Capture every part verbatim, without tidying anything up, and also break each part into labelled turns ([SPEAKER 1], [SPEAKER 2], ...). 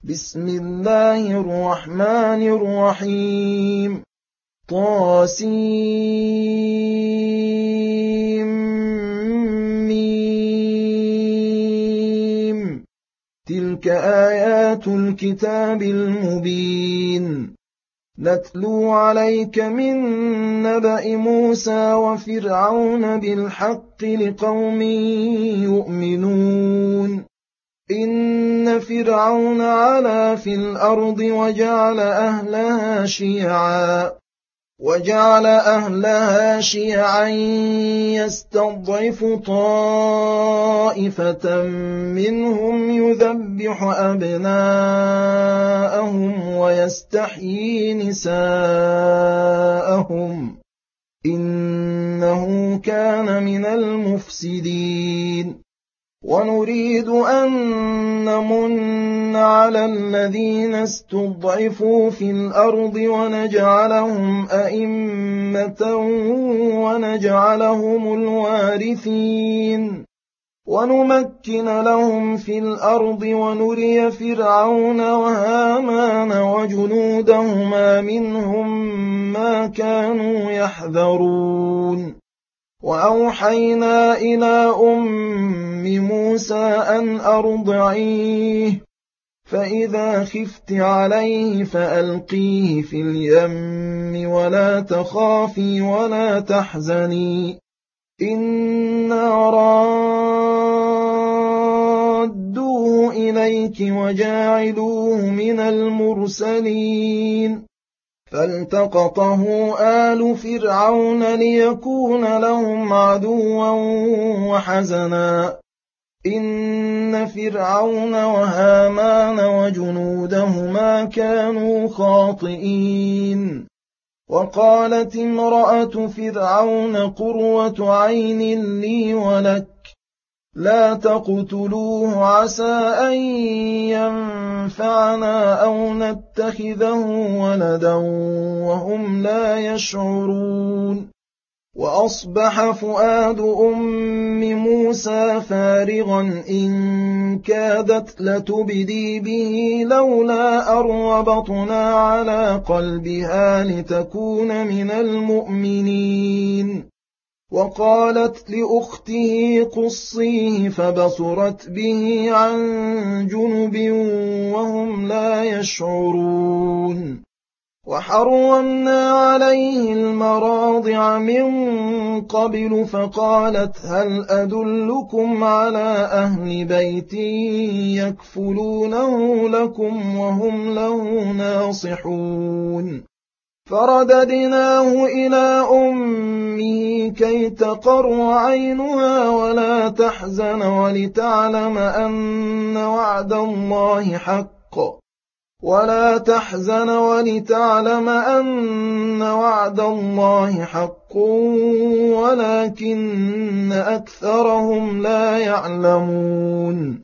[SPEAKER 1] بسم الله الرحمن الرحيم طاسيم تلك آيات الكتاب المبين نتلو عليك من نبأ موسى وفرعون بالحق لقوم يؤمنون إن فرعون علا في الأرض وجعل أهلها شيعا وجعل أهلها شيعا يستضعف طائفة منهم يذبح أبناءهم ويستحيي نساءهم إنه كان من المفسدين ونريد أن نمن على الذين استضعفوا في الأرض ونجعلهم أئمة ونجعلهم الوارثين ونمكن لهم في الأرض ونري فرعون وهامان وجنودهما منهم ما كانوا يحذرون وأوحينا إلى أم موسى أن أرضعيه فإذا خفت عليه فألقيه في اليم ولا تخافي ولا تحزني إنا رادوه إليك وجاعلوه من المرسلين فالتقطه آل فرعون ليكون لهم عدوا وحزنا إن فرعون وهامان وجنودهما كانوا خاطئين وقالت امرأة فرعون قرة عين لي ولك لا تقتلوه عسى أن ينفعنا أو نتخذه ولدا وهم لا يشعرون وأصبح فؤاد أم موسى فارغا إن كادت لتبدي به لولا أربطنا على قلبها لتكون من المؤمنين وقالت لأخته قصيه فبصرت به عن جنب وهم لا يشعرون وحرمنا عليه المراضع من قبل فقالت هل أدلكم على أهل بيت يكفلونه لكم وهم له ناصحون فرددناه إلى أمه كي تقر عينها ولا تحزن ولتعلم أن وعد الله حق ولا تحزن ولتعلم أن وعد الله حق ولكن أكثرهم لا يعلمون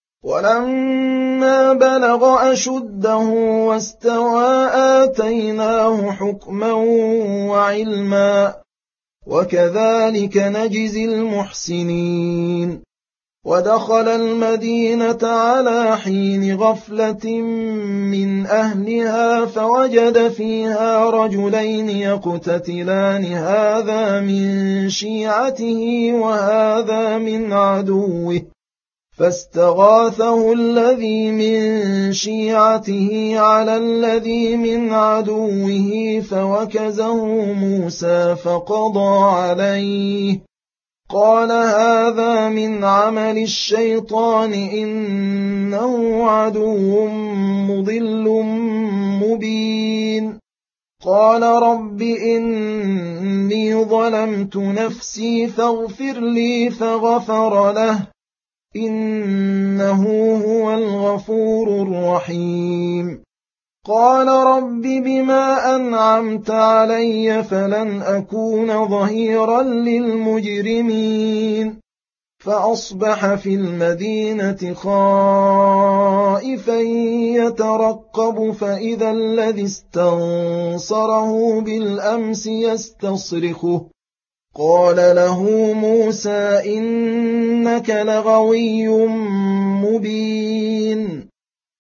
[SPEAKER 1] ولما بلغ أشده واستوى آتيناه حكما وعلما وكذلك نجزي المحسنين ودخل المدينة على حين غفلة من أهلها فوجد فيها رجلين يقتتلان هذا من شيعته وهذا من عدوه فاستغاثه الذي من شيعته على الذي من عدوه فوكزه موسى فقضى عليه قال هذا من عمل الشيطان إنه عدو مضل مبين قال رب إني ظلمت نفسي فاغفر لي فغفر له إنه هو الغفور الرحيم قال رب بما أنعمت علي فلن أكون ظهيرا للمجرمين فأصبح في المدينة خائفا يترقب فإذا الذي استنصره بالأمس يستصرخه قال له موسى إنك لغوي مبين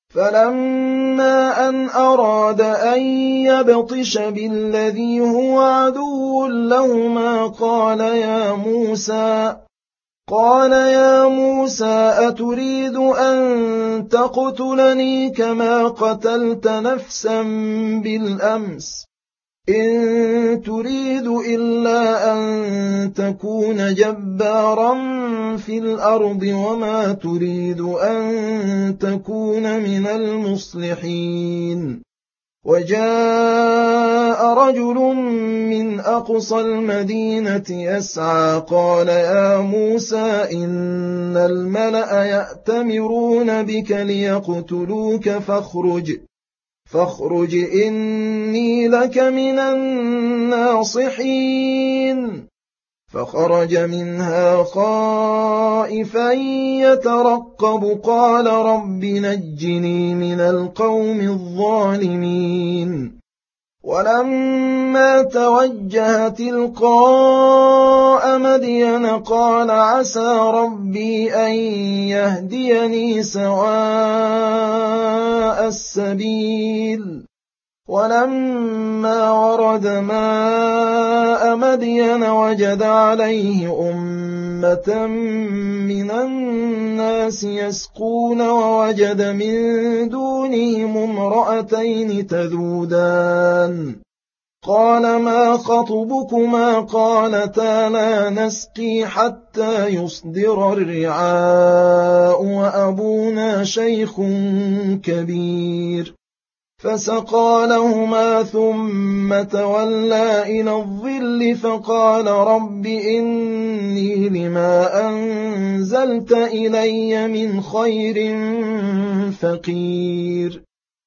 [SPEAKER 1] فلما أن أراد أن يبطش بالذي هو عدو لهما قال يا موسى قال يا موسى أتريد أن تقتلني كما قتلت نفسا بالأمس إن تريد إلا أن تكون جبارا في الأرض وما تريد أن تكون من المصلحين وجاء رجل من أقصى المدينة يسعى قال يا موسى إن الملأ يأتمرون بك ليقتلوك فاخرج فاخرج إني لك من الناصحين فخرج منها خائفا يترقب قال رب نجني من القوم الظالمين ولما توجه تلقاء مدين قال عسى ربي أن يهديني سواء السبيل ولما ورد ماء مدين وجد عليه أمة من الناس يسقون ووجد من دونهم امرأتين تذودان قال ما خطبكما قالتا لا نسقي حتى يصدر الرعاء وأبونا شيخ كبير فسقى لهما ثم تولى إلى الظل فقال رب إني لما أنزلت إلي من خير فقير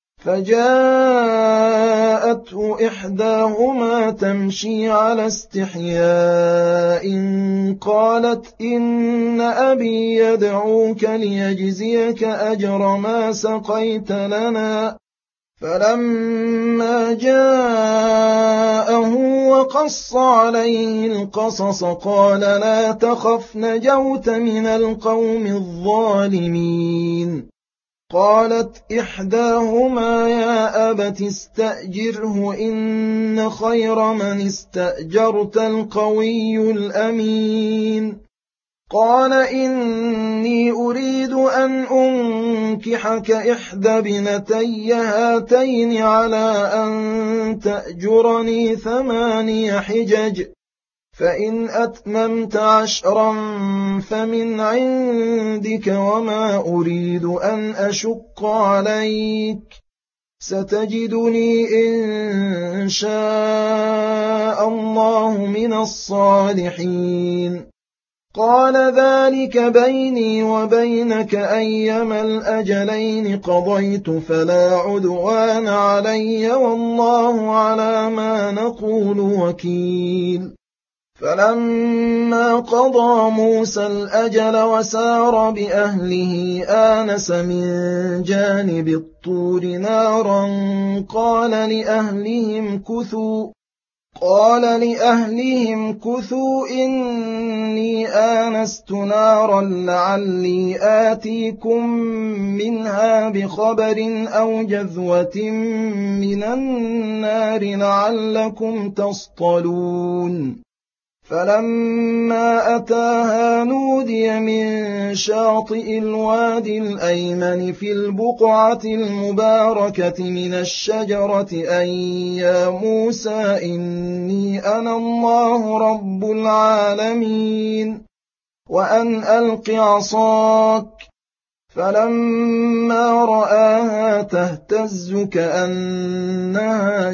[SPEAKER 1] فجاءته إحداهما تمشي على استحياء قالت إن أبي يدعوك ليجزيك أجر ما سقيت لنا فلما جاءه وقص عليه القصص قال لا تخف نجوت من القوم الظالمين قالت إحداهما يا أبت استأجره إن خير من استأجرت القوي الأمين قال إني أريد أن أنكحك إحدى بنتي هاتين على أن تأجرني ثماني حجج فإن أتممت عشرا فمن عندك وما أريد أن أشق عليك ستجدني إن شاء الله من الصالحين قال ذلك بيني وبينك أيما الأجلين قضيت فلا عدوان علي والله على ما نقول وكيل فلما قضى موسى الأجل وسار بأهله آنس من جانب الطور نارا قال لأهلهم كثوا قال لأهلهم كثوا إني آنست نارا لعلي آتيكم منها بخبر أو جذوة من النار لعلكم تصطلون فلما أتاها نودي من شاطئ الوادي الأيمن في البقعة المباركة من الشجرة أن يا موسى إني أنا الله رب العالمين وأن ألق عصاك فلما رآها تهتز كأنها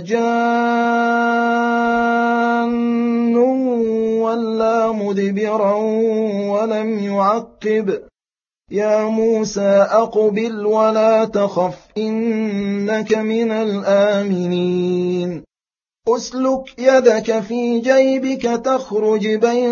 [SPEAKER 1] جان ولا مدبرا ولم يعقب يا موسى أقبل ولا تخف إنك من الآمنين أسلك يدك في جيبك تخرج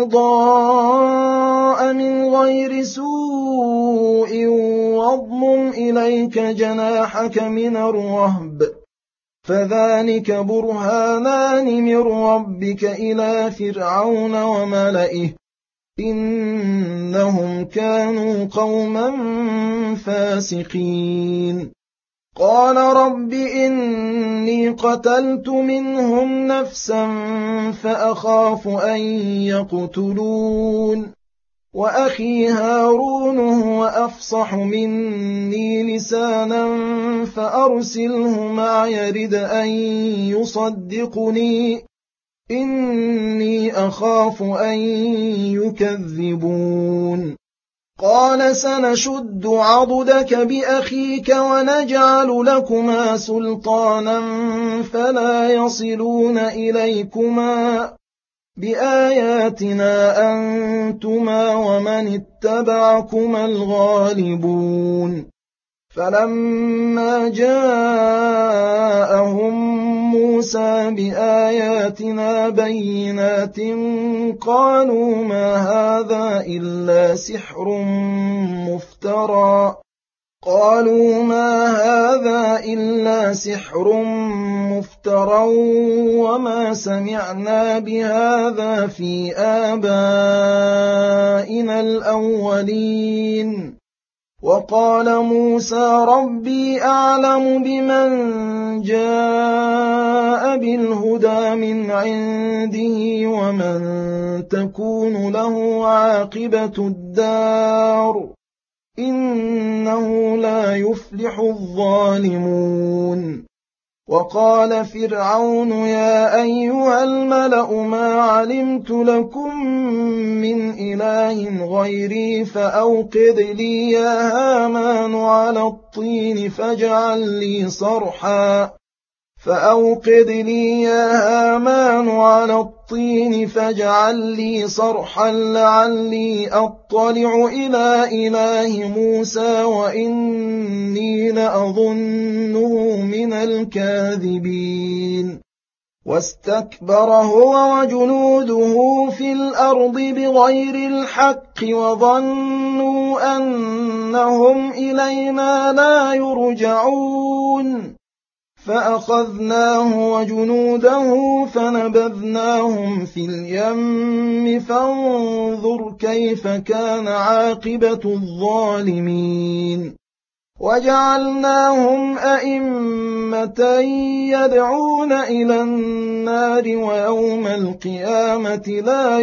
[SPEAKER 1] بيضاء من غير سوء واضمم إليك جناحك من الرهب فذلك برهانان من ربك إلى فرعون وملئه إنهم كانوا قوما فاسقين قال رب إني قتلت منهم نفسا فأخاف أن يقتلون وأخي هارون هو أفصح مني لسانا فأرسله معي يرد أن يصدقني إني أخاف أن يكذبون قال سنشد عضدك بأخيك ونجعل لكما سلطانا فلا يصلون إليكما بآياتنا أنتما ومن اتبعكما الغالبون فلما جاءهم موسى بآياتنا بينات قالوا ما هذا إلا سحر مفترى قالوا ما هذا إلا سحر مفترى وما سمعنا بهذا في آبائنا الأولين وقال موسى ربي أعلم بمن جاء بالهدى من عنده ومن تكون له عاقبة الدار إنه لا يفلح الظالمون وقال فرعون يا أيها الملأ ما علمت لكم من إله غيري فأوقد لي يا هامان على الطين فاجعل لي صرحا فأوقد لي يا هامان على الطين فاجعل لي صرحا لعلي أطلع إلى إله موسى وإني لأظنه من الكاذبين واستكبر هو وجنوده في الأرض بغير الحق وظنوا أنهم إلينا لا يرجعون فأخذناه وجنوده فنبذناهم في اليم فانظر كيف كان عاقبة الظالمين وجعلناهم أئمة يدعون إلى النار ويوم القيامة لا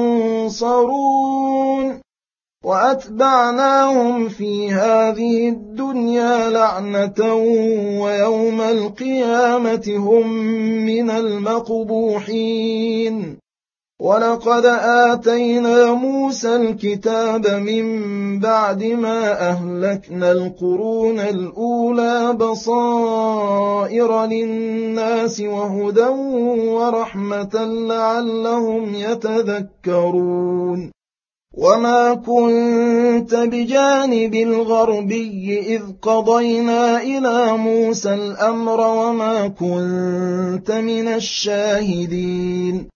[SPEAKER 1] ينصرون وأتبعناهم في هذه الدنيا لعنة ويوم القيامة هم من المقبوحين ولقد آتينا موسى الكتاب من بعد ما أهلكنا القرون الأولى بصائر للناس وهدى ورحمة لعلهم يتذكرون وما كنت بجانب الغربي إذ قضينا إلى موسى الأمر وما كنت من الشاهدين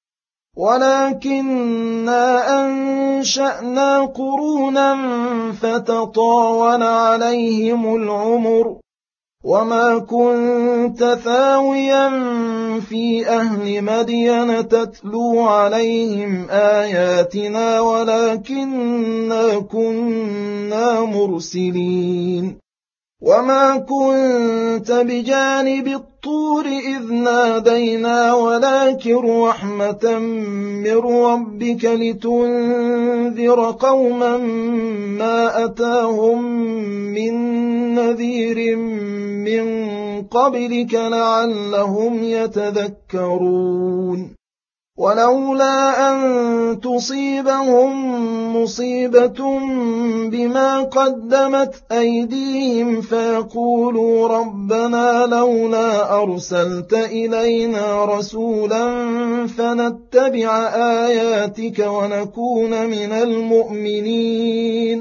[SPEAKER 1] ولكننا أنشأنا قرونا فتطاول عليهم العمر وما كنت ثاويا في أهل مدين تتلو عليهم آياتنا ولكننا كنا مرسلين وما كنت بجانب الطور إذ نادينا ولكن رحمة من ربك لتنذر قوما ما أتاهم من نذير من قبلك لعلهم يتذكرون ولولا أن تصيبهم مصيبة بما قدمت أيديهم فيقولوا ربنا لولا أرسلت إلينا رسولا فنتبع آياتك ونكون من المؤمنين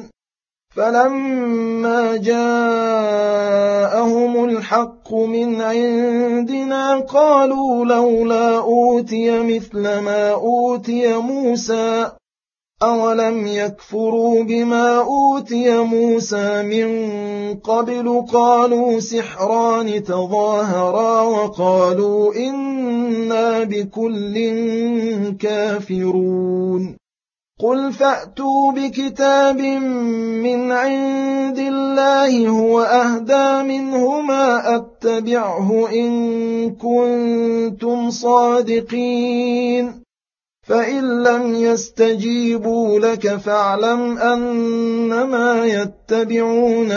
[SPEAKER 1] فلما جاءهم الحق من عندنا قالوا لولا أوتي مثل ما أوتي موسى أولم يكفروا بما أوتي موسى من قبل قالوا سحران تظاهرا وقالوا إنا بكل كافرون قل فأتوا بكتاب من عند الله هو أهدى منهما أتبعه إن كنتم صادقين فإن لم يستجيبوا لك فاعلم أنما يتبعون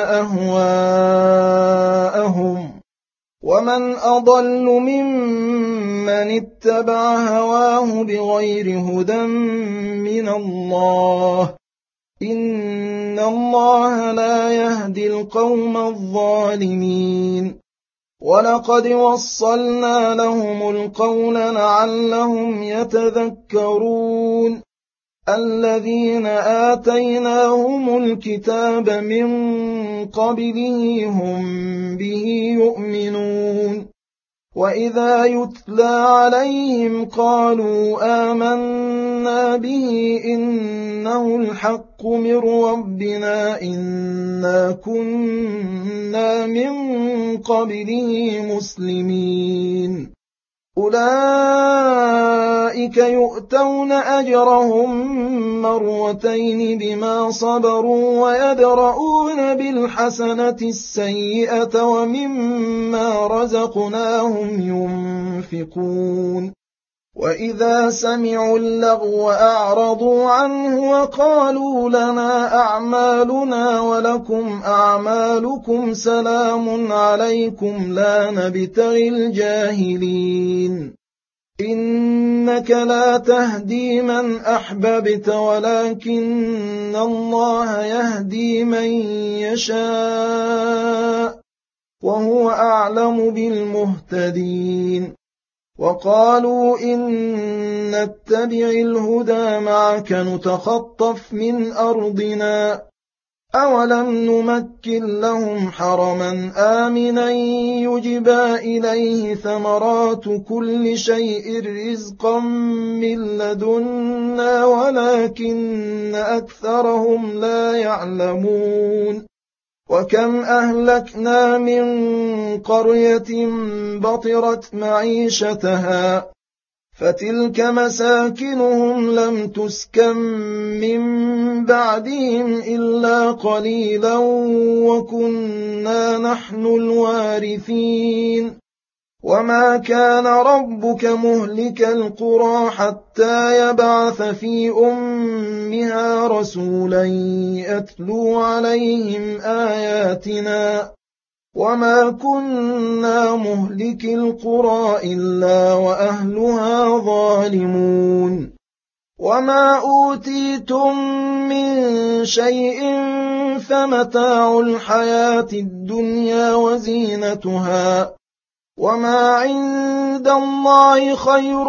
[SPEAKER 1] أهواءهم ومن أضل ممن اتبع هواه بغير هدى من الله إن الله لا يهدي القوم الظالمين ولقد وصلنا لهم القول لعلهم يتذكرون الذين آتيناهم الكتاب من قبله هم به يؤمنون وإذا يتلى عليهم قالوا آمنا به إنه الحق من ربنا إنا كنا من قبله مسلمين أولئك يؤتون أجرهم مرتين بما صبروا ويدرؤون بالحسنة السيئة ومما رزقناهم ينفقون وإذا سمعوا اللغو أعرضوا عنه وقالوا لنا أعمالنا ولكم أعمالكم سلام عليكم لا نبتغي الجاهلين إنك لا تهدي من أحببت ولكن الله يهدي من يشاء وهو أعلم بالمهتدين وقالوا إن نتبع الهدى معك نتخطف من أرضنا أولم نمكن لهم حرما آمنا يجبى إليه ثمرات كل شيء رزقا من لدنا ولكن أكثرهم لا يعلمون وكم أهلكنا من قرية بطرت معيشتها فتلك مساكنهم لم تسكن من بعدهم إلا قليلا وكنا نحن الوارثين وما كان ربك مهلك القرى حتى يبعث في أمها رسولا يتلو عليهم آياتنا وما كنا مهلك القرى إلا وأهلها ظالمون وما أوتيتم من شيء فمتاع الحياة الدنيا وزينتها وما عند الله خير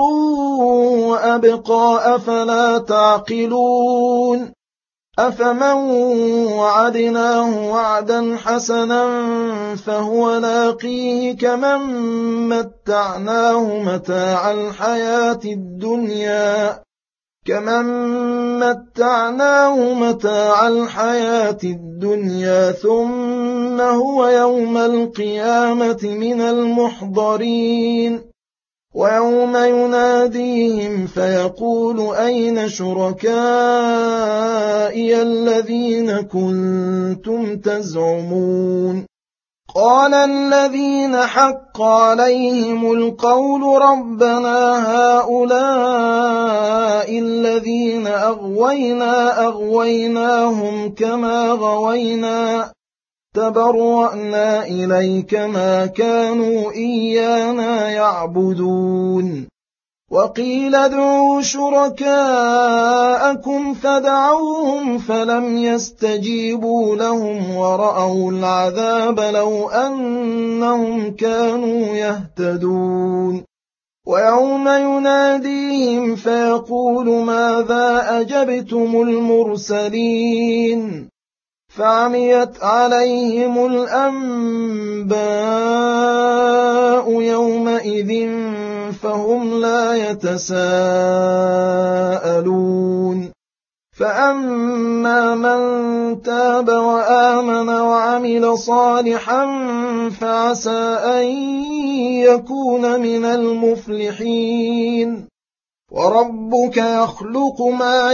[SPEAKER 1] وأبقى أفلا تعقلون أفمن وعدناه وعدا حسنا فهو لاقيه كمن متعناه متاع الحياة الدنيا كمن متعناه متاع الحياة الدنيا ثم هو يوم القيامة من المحضرين ويوم يناديهم فيقول أين شركائي الذين كنتم تزعمون قال الذين حق عليهم القول ربنا هؤلاء الذين أغوينا أغويناهم كما غوينا تبرأنا إليك ما كانوا إيانا يعبدون وقيل ادعوا شركاءكم فدعوهم فلم يستجيبوا لهم ورأوا العذاب لو أنهم كانوا يهتدون ويوم يناديهم فيقول ماذا أجبتم المرسلين فعميت عليهم الأنباء يومئذ فهم لا يتساءلون فأما من تاب وآمن وعمل صالحا فعسى أن يكون من المفلحين وربك يخلق ما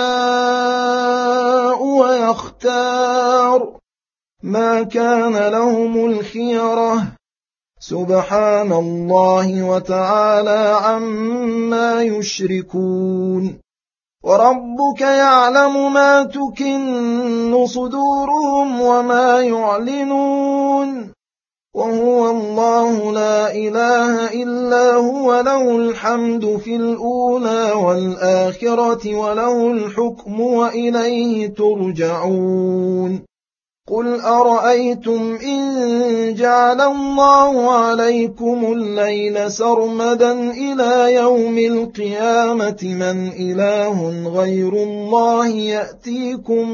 [SPEAKER 1] يشاء ويختار ما كان لهم الخيرة سبحان الله وتعالى عما يشركون وربك يعلم ما تكن صدورهم وما يعلنون وهو الله لا إله إلا هو له الحمد في الأولى والآخرة وله الحكم وإليه ترجعون قل أرأيتم إن جعل الله عليكم الليل سرمدا إلى يوم القيامة من إله غير الله يأتيكم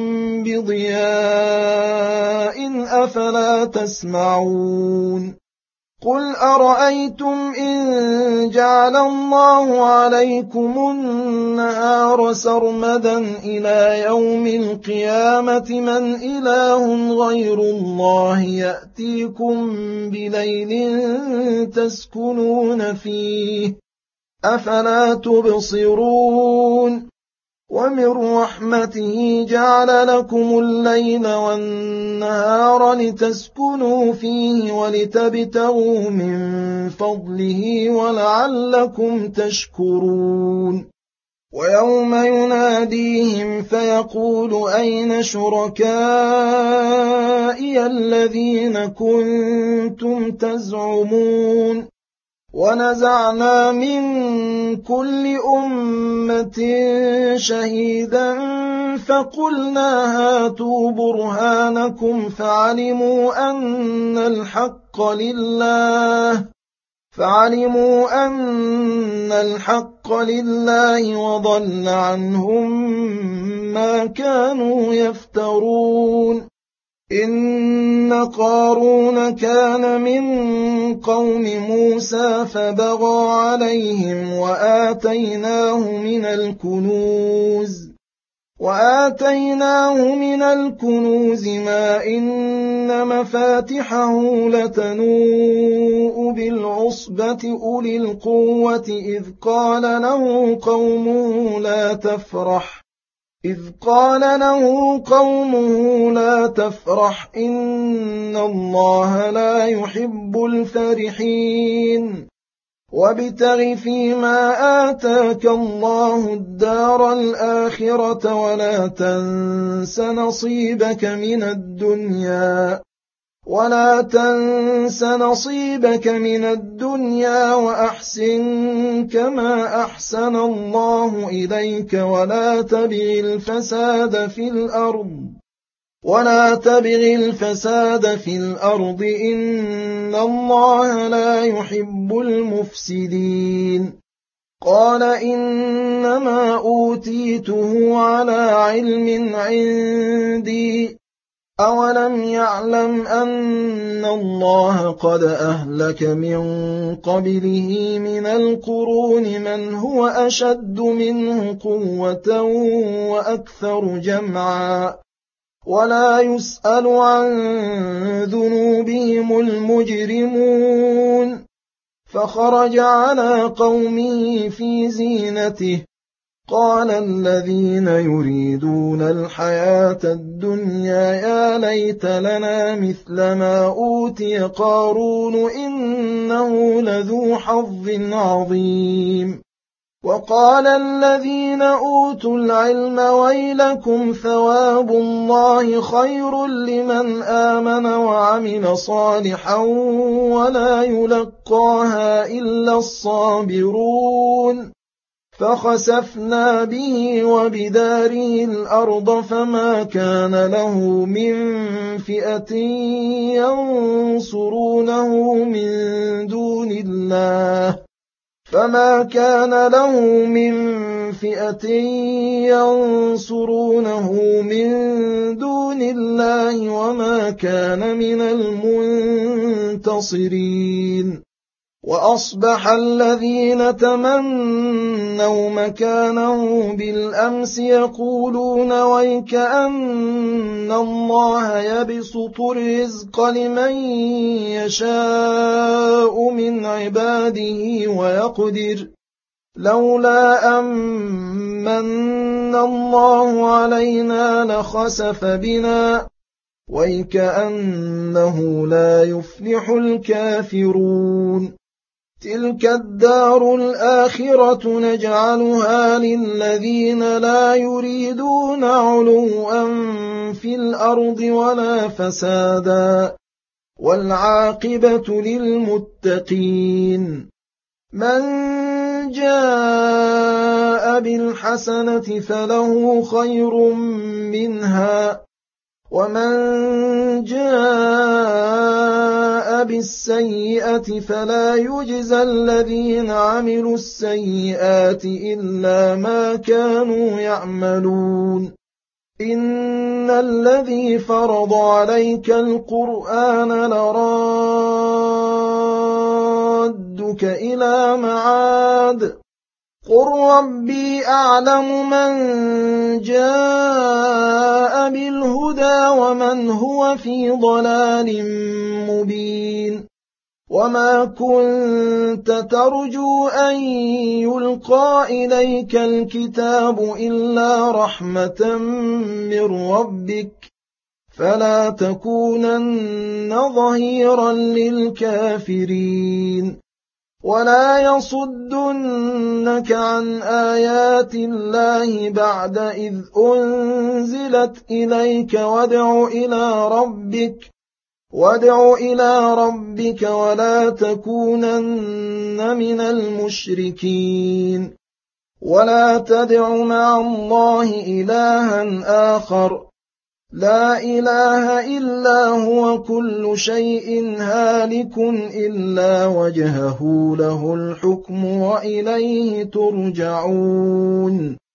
[SPEAKER 1] بضياء أفلا تسمعون قل أرأيتم إن جعل الله عليكم النهار سرمدا إلى يوم القيامة من إله غير الله يأتيكم بليل تسكنون فيه أفلا تبصرون ومن رحمته جعل لكم الليل والنهار لتسكنوا فيه ولتبتغوا من فضله ولعلكم تشكرون ويوم يناديهم فيقول أين شركائي الذين كنتم تزعمون ونزعنا من كل أمة شهيدا فقلنا هاتوا برهانكم فعلموا أن الحق لله فعلموا أن الحق لله وضل عنهم ما كانوا يفترون إن قارون كان من قوم موسى فبغى عليهم وآتيناه من الكنوز وآتيناه من الكنوز ما إن مفاتحه لتنوء بالعصبة أولي القوة إذ قال له قومه لا تفرح إذ قال له قومه لا تفرح إن الله لا يحب الفرحين وابتغ فيما آتاك الله الدار الآخرة ولا تنس نصيبك من الدنيا ولا تنس نصيبك من الدنيا وأحسن كما أحسن الله إليك ولا تبغ الفساد في الأرض ولا تبغ الفساد في الأرض إن الله لا يحب المفسدين قال إنما أوتيته على علم عندي أولم يعلم أن الله قد أهلك من قبله من القرون من هو أشد منه قوة وأكثر جمعا ولا يسأل عن ذنوبهم المجرمون فخرج على قومه في زينته قال الذين يريدون الحياة الدنيا يا ليت لنا مثل ما أوتي قارون إنه لذو حظ عظيم وقال الذين أوتوا العلم ويلكم ثواب الله خير لمن آمن وعمل صالحا ولا يلقاها إلا الصابرون فخسفنا به وبداره الأرض فما كان له من فئة ينصرونه من دون الله فما كان له من فئة ينصرونه من دون الله وما كان من المنتصرين وأصبح الذين تمنوا مكانه بالأمس يقولون ويك أن الله يبسط الرزق لمن يشاء من عباده ويقدر لولا أمن الله علينا لخسف بنا ويكأنه لا يفلح الكافرون تلك الدار الآخرة نجعلها للذين لا يريدون علوا في الأرض ولا فسادا والعاقبة للمتقين من جاء بالحسنة فله خير منها ومن جاء بالسيئة فلا يجزى الذين عملوا السيئات إلا ما كانوا يعملون إن الذي فرض عليك القرآن لرادك إلى معاد قل ربي أعلم من جاء بالهدى ومن هو في ضلال مبين وما كنت ترجو أن يلقى إليك الكتاب إلا رحمة من ربك فلا تكونن ظهيرا للكافرين ولا يصدنك عن آيات الله بعد إذ أنزلت إليك وادع إلى ربك وادع إلى ربك ولا تكونن من المشركين ولا تدع مع الله إلها آخر لا إله إلا هو كل شيء هالك إلا وجهه له الحكم وإليه ترجعون